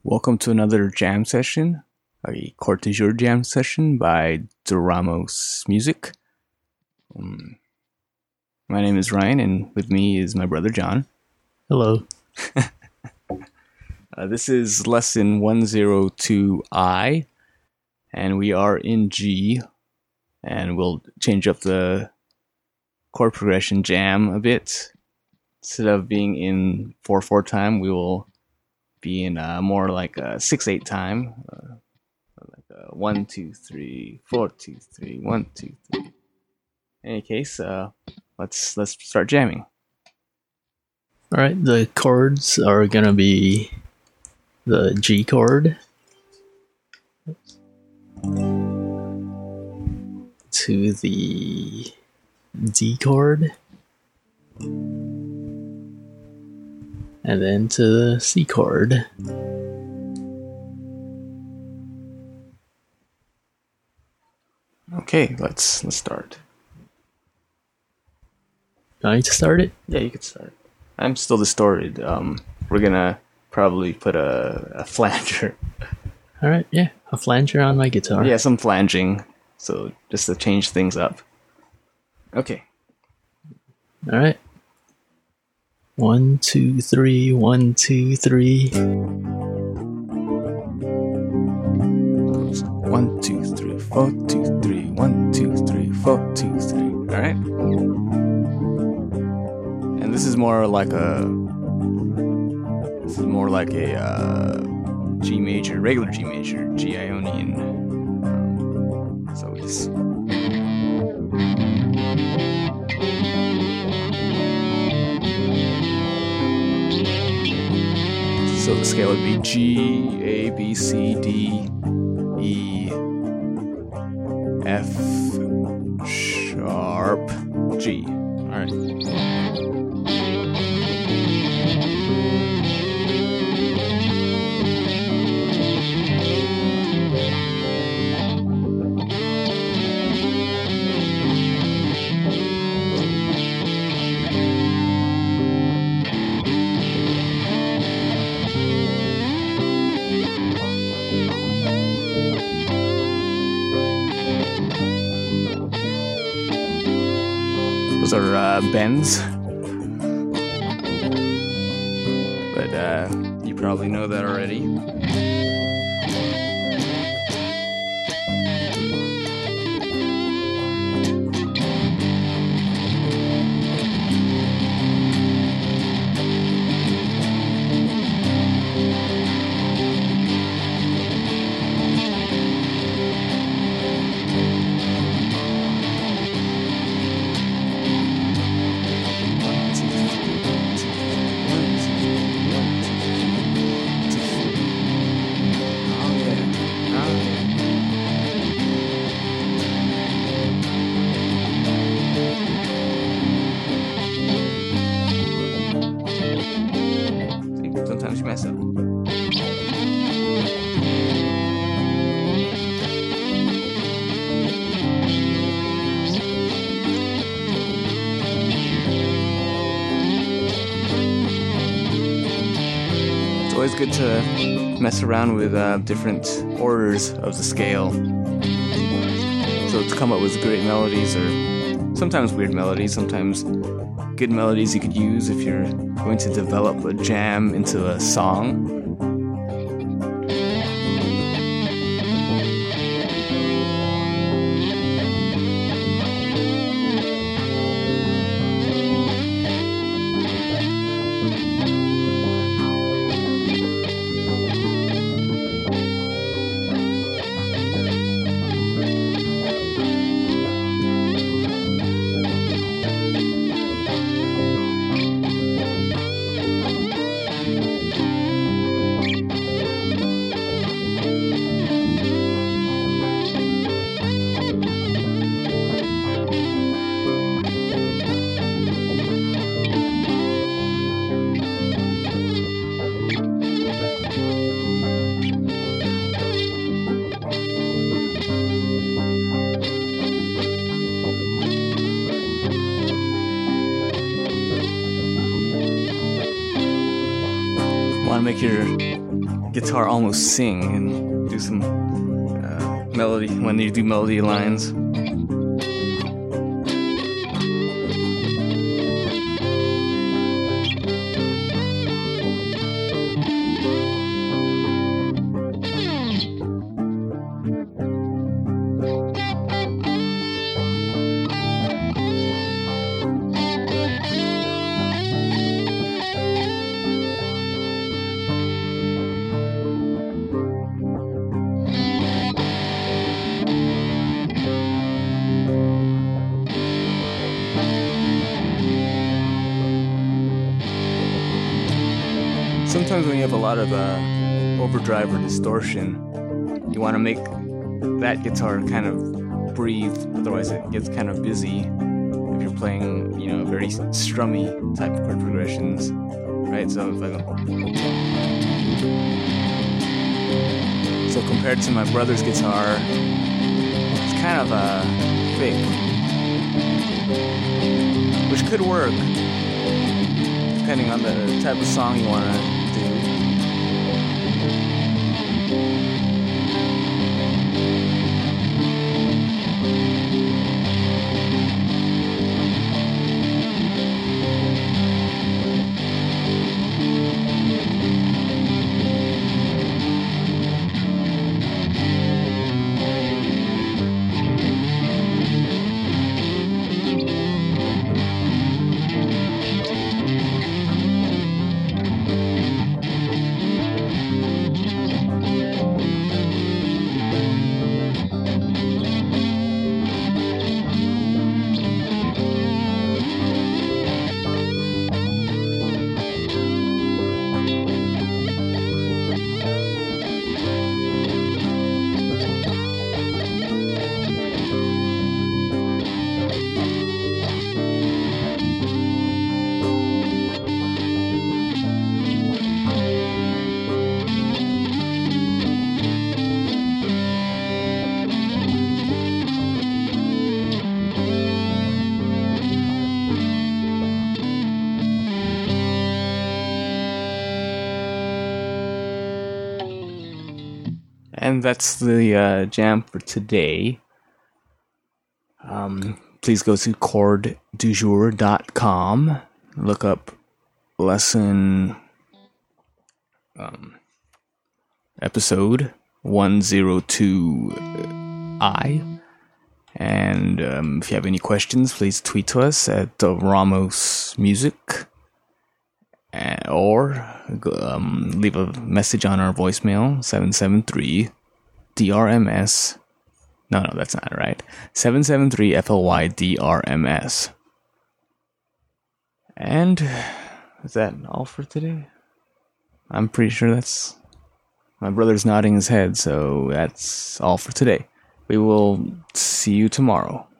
Welcome to another jam session, a Court du Jour jam session by Doramos Music. My name is Ryan, and with me is my brother John. Hello. This is lesson 102I, and we are in G, and we'll change up the chord progression jam a bit. Instead of being in 4/4 time, we will be in more like a 6/8 time, like a 1 2 3 4 2 3 1 2 3. In any case, let's start jamming. All right, the chords are gonna be the G chord to the D chord, and then to the C chord. Okay, let's start. Do I need to start it? Yeah, you could start. I'm still distorted. We're gonna probably put a flanger. All right, yeah, a flanger on my guitar. Yeah, some flanging. So just to change things up. Okay. All right. 1 2 3 1 2 3. 1 2 3 4 2 3 1 2 3 4 2 3. All right. And this is more like a G major, regular G major, G Ionian. So it's. So the scale would be G, A, B, C, D, E, F, sharp, G. Alright. Those are bends, but you probably know that already. Sometimes you mess up. It's always good to mess around with different orders of the scale. So to come up with great melodies, or sometimes weird melodies, sometimes good melodies you could use if you're going to develop a jam into a song. Want to make your guitar almost sing and do some melody when you do melody lines. Sometimes when you have a lot of overdrive or distortion, you want to make that guitar kind of breathe, otherwise it gets kind of busy if you're playing, you know, very strummy type of chord progressions, right? So if I go... So compared to my brother's guitar, it's kind of fake, which could work depending on the type of song you want to do. And that's the jam for today. Please go to chorddujour.com. Look up lesson episode 102I. And if you have any questions, please tweet to us at Ramos Music. Or leave a message on our voicemail, 773-DRMS. No, that's not right. 773-FLY-DRMS. And is that all for today? I'm pretty sure that's... My brother's nodding his head, so that's all for today. We will see you tomorrow.